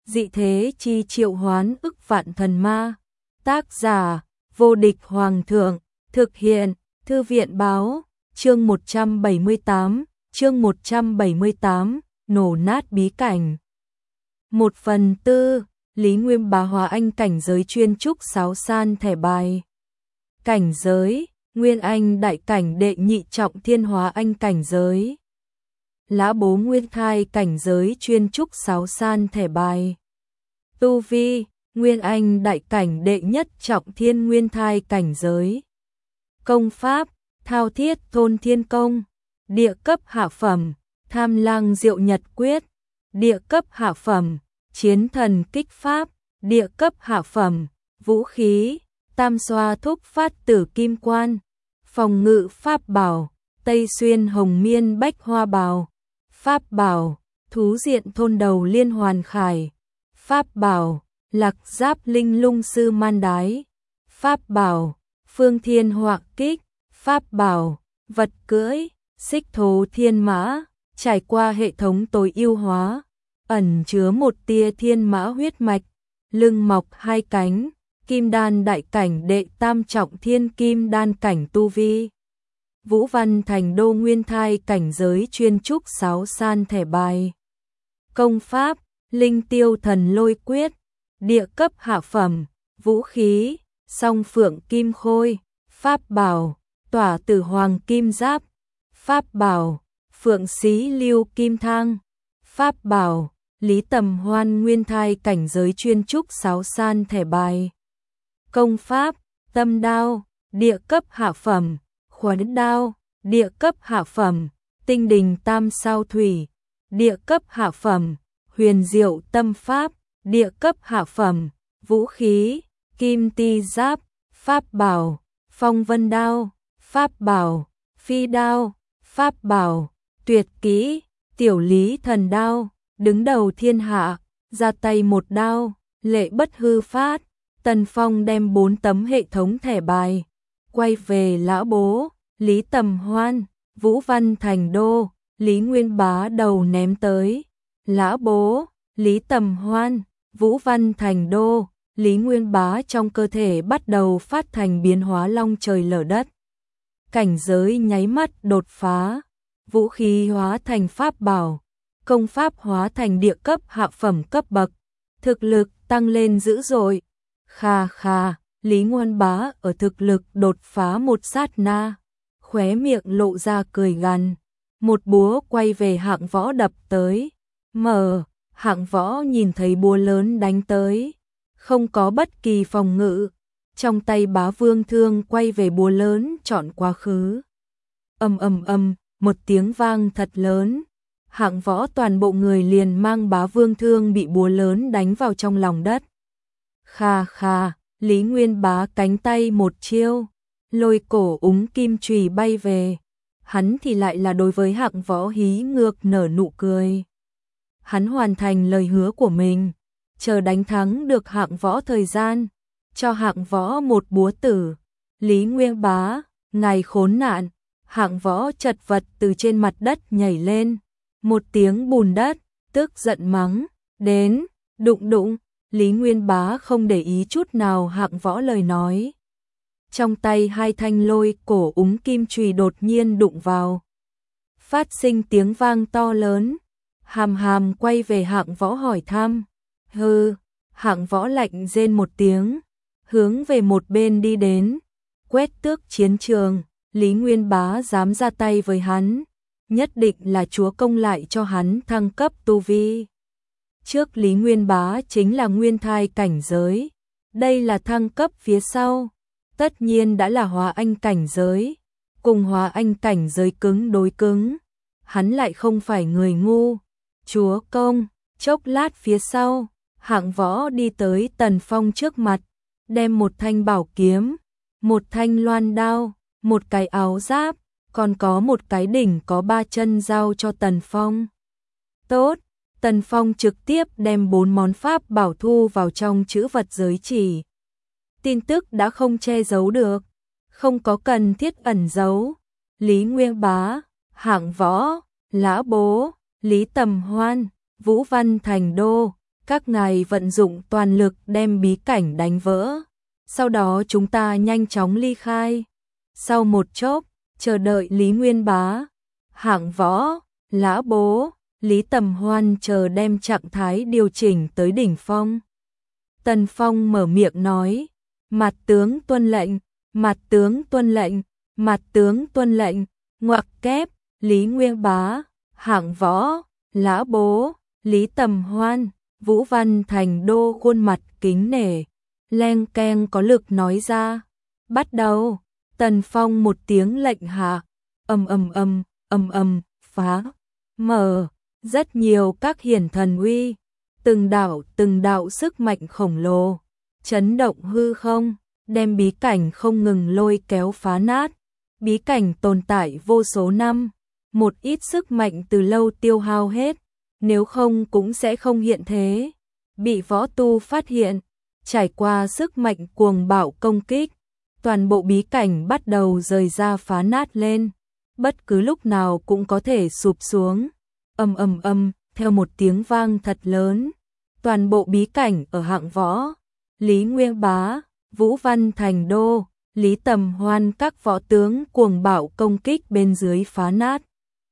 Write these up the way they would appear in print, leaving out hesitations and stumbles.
dị thế chi triệu hoán ức vạn thần ma. Tác giả, vô địch hoàng thượng, thực hiện, thư viện báo, chương 178, nổ nát bí cảnh. 1/4, Lý Nguyên Bá hóa anh cảnh giới chuyên trúc 6 san thẻ bài. Cảnh giới, Nguyên Anh đại cảnh đệ nhị trọng thiên hóa anh cảnh giới. Lã Bố Nguyên Thai cảnh giới chuyên trúc 6 san thẻ bài. Tu vi, Nguyên Anh đại cảnh đệ nhất trọng thiên Nguyên Thai cảnh giới. Công pháp, Thao Thiết Thôn Thiên Công. Địa cấp hạ phẩm, Tham Lang Diệu Nhật Quyết. Địa cấp hạ phẩm, Chiến Thần Kích Pháp. Địa cấp hạ phẩm, vũ khí, Tam Xoa Thúc Phát Tử Kim Quan. Phòng ngự pháp bảo, Tây Xuyên Hồng Miên Bách Hoa Bào. Pháp bảo, Thú Diện Thôn Đầu Liên Hoàn Khải. Pháp bảo, Lạc Giáp Linh Lung Sư Man Đái. Pháp bảo, Phương Thiên Họa Kích. Pháp bảo, vật cưỡi, Xích Thố Thiên Mã. Trải qua hệ thống tối ưu hóa, ẩn chứa một tia thiên mã huyết mạch, lưng mọc hai cánh, kim đan đại cảnh đệ tam trọng thiên kim đan cảnh tu vi. Vũ Văn Thành Đô Nguyên Thai cảnh giới chuyên trúc 6 san thẻ bài. Công pháp, Linh Tiêu Thần Lôi Quyết. Địa cấp hạ phẩm, vũ khí, Song Phượng Kim Khôi. Pháp bảo, Tỏa Tử Hoàng Kim Giáp. Pháp bảo, Phượng Xí Lưu Kim Thang. Pháp bảo, Lý Tầm Hoan Nguyên Thai cảnh giới chuyên trúc 6 san thẻ bài. Công pháp, Tâm Đao. Địa cấp hạ phẩm, Khuẩn Đao. Địa cấp hạ phẩm, Tinh Đình Tam Sao Thủy. Địa cấp hạ phẩm, Huyền Diệu Tâm Pháp. Địa cấp hạ phẩm, vũ khí, Kim Ti Giáp. Pháp bảo, Phong Vân Đao. Pháp bảo, Phi Đao. Pháp bảo, Tuyệt Kỹ, Tiểu Lý Thần Đao. Đứng đầu thiên hạ, ra tay một đao, lệ bất hư phát. Tần Phong đem 4 tấm hệ thống thẻ bài, quay về Lã Bố, Lý Tầm Hoan, Vũ Văn Thành Đô. Lý Nguyên Bá đầu ném tới Lã Bố, Lý Tầm Hoan, Vũ Văn Thành Đô. Lý Nguyên Bá trong cơ thể bắt đầu phát thành biến hóa long trời lở đất. Cảnh giới nháy mắt đột phá, vũ khí hóa thành pháp bảo, công pháp hóa thành địa cấp hạ phẩm cấp bậc, thực lực tăng lên dữ dội. Kha kha, Lý Nguyên Bá ở thực lực đột phá một sát na, khóe miệng lộ ra cười gằn, một búa quay về Hạng Võ đập tới. Hạng Võ nhìn thấy búa lớn đánh tới, không có bất kỳ phòng ngự, trong tay Bá Vương thương quay về búa lớn chọn quá khứ. Một tiếng vang thật lớn, Hạng Võ toàn bộ người liền mang Bá Vương thương bị búa lớn đánh vào trong lòng đất. Kha kha, Lý Nguyên Bá cánh tay một chiêu, lôi cổ úng kim chùy bay về. Hắn thì lại là đối với Hạng Võ hí ngược nở nụ cười. Hắn hoàn thành lời hứa của mình, chờ đánh thắng được Hạng Võ thời gian, cho Hạng Võ một búa tử. Lý Nguyên Bá, ngài khốn nạn. Hạng Võ chật vật từ trên mặt đất nhảy lên, một tiếng bùn đất, tức giận mắng, đến, đụng. Lý Nguyên Bá không để ý chút nào Hạng Võ lời nói. Trong tay hai thanh lôi cổ úng kim chùy đột nhiên đụng vào, phát sinh tiếng vang to lớn. Hàm quay về Hạng Võ hỏi thăm. Hừ. Hạng Võ lạnh rên một tiếng, hướng về một bên đi đến. Quét tước chiến trường, Lý Nguyên Bá dám ra tay với hắn, nhất định là chúa công lại cho hắn thăng cấp tu vi. Trước Lý Nguyên Bá chính là Nguyên Thai cảnh giới, đây là thăng cấp phía sau, tất nhiên đã là hóa anh cảnh giới, cùng hóa anh cảnh giới cứng đối cứng. Hắn lại không phải người ngu. Chúa công, chốc lát phía sau, Hạng Võ đi tới Tần Phong trước mặt, đem một thanh bảo kiếm, một thanh loan đao, một cái áo giáp, còn có một cái đỉnh có 3 chân giao cho Tần Phong. Tốt, Tần Phong trực tiếp đem 4 món pháp bảo thu vào trong chữ vật giới chỉ. Tin tức đã không che giấu được, không có cần thiết ẩn giấu. Lý Nguyên Bá, Hạng Võ, Lã Bố, Lý Tầm Hoan, Vũ Văn Thành Đô, các ngài vận dụng toàn lực đem bí cảnh đánh vỡ. Sau đó chúng ta nhanh chóng ly khai. Sau một chốc, chờ đợi Lý Nguyên Bá, Hạng Võ, Lã Bố, Lý Tầm Hoan chờ đem trạng thái điều chỉnh tới đỉnh phong. Tần Phong mở miệng nói, mặt tướng tuân lệnh, mặt tướng tuân lệnh, mặt tướng tuân lệnh, ngoặc kép, Lý Nguyên Bá, Hạng Võ, Lã Bố, Lý Tầm Hoan, Vũ Văn Thành Đô khuôn mặt kính nể, leng keng có lực nói ra, bắt đầu. Tần Phong một tiếng lệnh hạ, phá, mở, rất nhiều các hiển thần uy, từng đạo sức mạnh khổng lồ, chấn động hư không, đem bí cảnh không ngừng lôi kéo phá nát. Bí cảnh tồn tại vô số năm, một ít sức mạnh từ lâu tiêu hao hết, nếu không cũng sẽ không hiện thế. Bị võ tu phát hiện, trải qua sức mạnh cuồng bạo công kích, toàn bộ bí cảnh bắt đầu rời ra phá nát lên, bất cứ lúc nào cũng có thể sụp xuống. Theo một tiếng vang thật lớn, toàn bộ bí cảnh ở Hạng Võ, Lý Nguyên Bá, Vũ Văn Thành Đô, Lý Tầm Hoan các võ tướng cuồng bạo công kích bên dưới phá nát.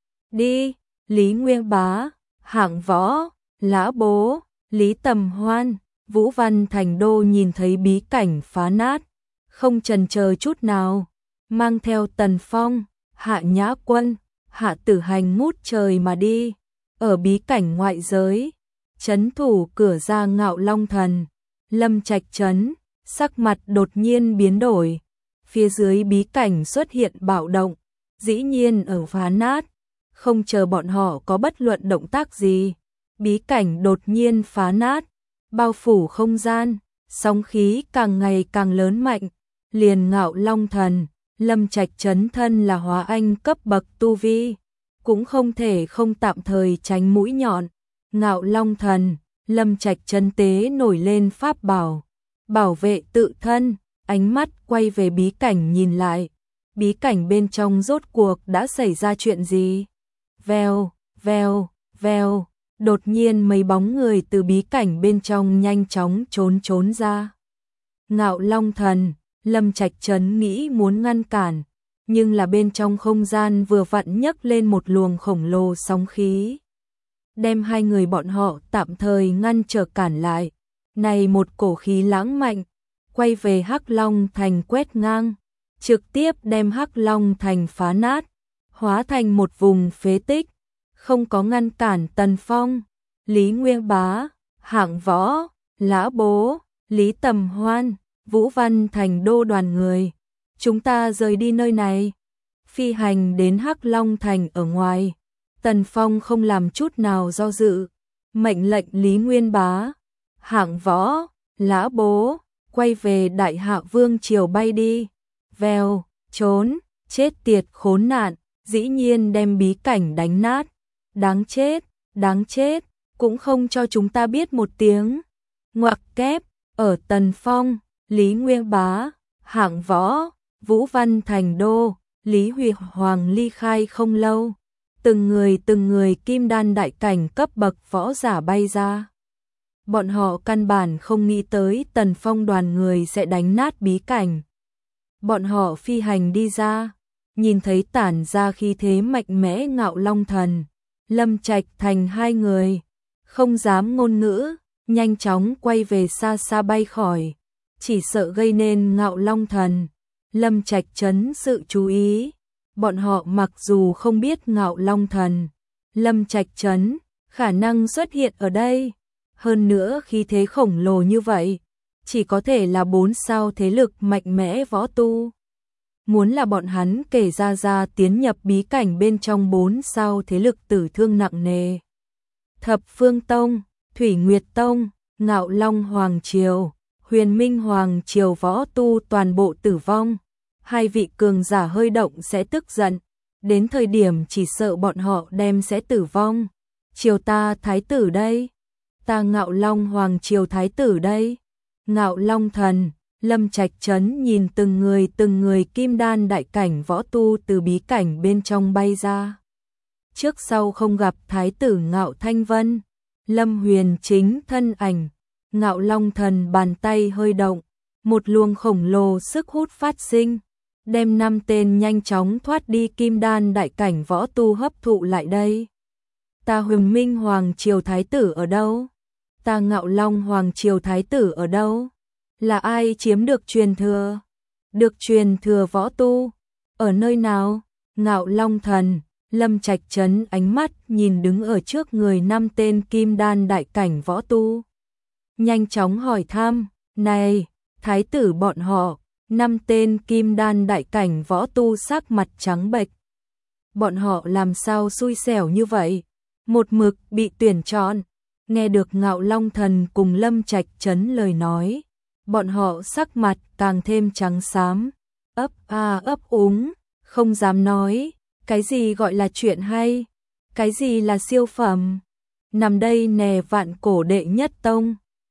Đi, Lý Nguyên Bá, Hạng Võ, Lã Bố, Lý Tầm Hoan, Vũ Văn Thành Đô nhìn thấy bí cảnh phá nát, không chần chờ chút nào, mang theo Tần Phong, Hạ Nhã Quân, Hạ Tử Hành ngút trời mà đi. Ở bí cảnh ngoại giới, trấn thủ cửa ra Ngạo Long Thần, Lâm Trạch Trấn, sắc mặt đột nhiên biến đổi. Phía dưới bí cảnh xuất hiện bạo động, dĩ nhiên ở phá nát, không chờ bọn họ có bất luận động tác gì. Bí cảnh đột nhiên phá nát, bao phủ không gian, sóng khí càng ngày càng lớn mạnh, liền Ngạo Long Thần, Lâm Trạch Trấn thân là hóa anh cấp bậc tu vi, cũng không thể không tạm thời tránh mũi nhọn. Ngạo Long Thần, Lâm Trạch Trấn tế nổi lên pháp bảo, bảo vệ tự thân, ánh mắt quay về bí cảnh nhìn lại. Bí cảnh bên trong rốt cuộc đã xảy ra chuyện gì? Vèo, vèo, vèo, đột nhiên mấy bóng người từ bí cảnh bên trong nhanh chóng trốn ra. Ngạo Long Thần, Lâm Trạch Trấn nghĩ muốn ngăn cản, nhưng là bên trong không gian vừa vặn nhấc lên một luồng khổng lồ sóng khí, đem hai người bọn họ tạm thời ngăn trở cản lại. Này một cổ khí lãng mạnh, quay về Hắc Long Thành quét ngang, trực tiếp đem Hắc Long Thành phá nát, hóa thành một vùng phế tích, không có ngăn cản Tần Phong, Lý Nguyên Bá, Hạng Võ, Lã Bố, Lý Tầm Hoan, Vũ Văn Thành Đô đoàn người. Chúng ta rời đi nơi này, phi hành đến Hắc Long Thành ở ngoài. Tần Phong không làm chút nào do dự, mệnh lệnh Lý Nguyên Bá, Hạng Võ, Lã Bố, quay về Đại Hạ Vương triều bay đi. Vèo, trốn, chết tiệt khốn nạn, dĩ nhiên đem bí cảnh đánh nát. Đáng chết, cũng không cho chúng ta biết một tiếng. Ngoặc kép, ở Tần Phong, Lý Nguyên Bá, Hạng Võ, Vũ Văn Thành Đô, Lý Huy Hoàng ly khai không lâu, từng người kim đan đại cảnh cấp bậc võ giả bay ra. Bọn họ căn bản không nghĩ tới Tần Phong đoàn người sẽ đánh nát bí cảnh. Bọn họ phi hành đi ra, nhìn thấy tản ra khí thế mạnh mẽ Ngạo Long Thần, Lâm Trạch Thành hai người, không dám ngôn ngữ, nhanh chóng quay về xa xa bay khỏi, chỉ sợ gây nên Ngạo Long Thần, Lâm Trạch Trấn sự chú ý. Bọn họ mặc dù không biết Ngạo Long Thần, Lâm Trạch Trấn khả năng xuất hiện ở đây, hơn nữa khí thế khổng lồ như vậy, chỉ có thể là 4 sao thế lực mạnh mẽ võ tu. Muốn là bọn hắn kể ra tiến nhập bí cảnh bên trong 4 sao thế lực tử thương nặng nề. Thập Phương Tông, Thủy Nguyệt Tông, Ngạo Long Hoàng Triều, Huyền Minh Hoàng Triều võ tu toàn bộ tử vong. Hai vị cường giả hơi động sẽ tức giận, đến thời điểm chỉ sợ bọn họ đem sẽ tử vong. Triều ta thái tử đây, ta Ngạo Long Hoàng Triều thái tử đây. Ngạo Long Thần, Lâm Trạch Trấn nhìn từng người kim đan đại cảnh võ tu từ bí cảnh bên trong bay ra. Trước sau không gặp thái tử Ngạo Thanh Vân, Lâm Huyền Chính thân ảnh, Ngạo Long Thần bàn tay hơi động, một luồng khổng lồ sức hút phát sinh, đem 5 tên nhanh chóng thoát đi kim đan đại cảnh võ tu hấp thụ lại đây. Ta Huyền Minh Hoàng Triều Thái tử ở đâu? Ta Ngạo Long Hoàng Triều Thái tử ở đâu? Là ai chiếm được truyền thừa? Được truyền thừa võ tu? Ở nơi nào? Ngạo Long Thần, Lâm Trạch Trấn ánh mắt nhìn đứng ở trước người 5 tên kim đan đại cảnh võ tu. Nhanh chóng hỏi thăm, này, thái tử bọn họ, 5 tên kim đan đại cảnh võ tu sắc mặt trắng bệch. Bọn họ làm sao xui xẻo như vậy? Một mực bị tuyển chọn. Nghe được Ngạo Long Thần cùng Lâm Trạch Trấn lời nói, bọn họ sắc mặt càng thêm trắng xám, ấp a ấp úng, không dám nói, cái gì gọi là chuyện hay, cái gì là siêu phẩm. Nằm đây nè Vạn Cổ đệ nhất tông.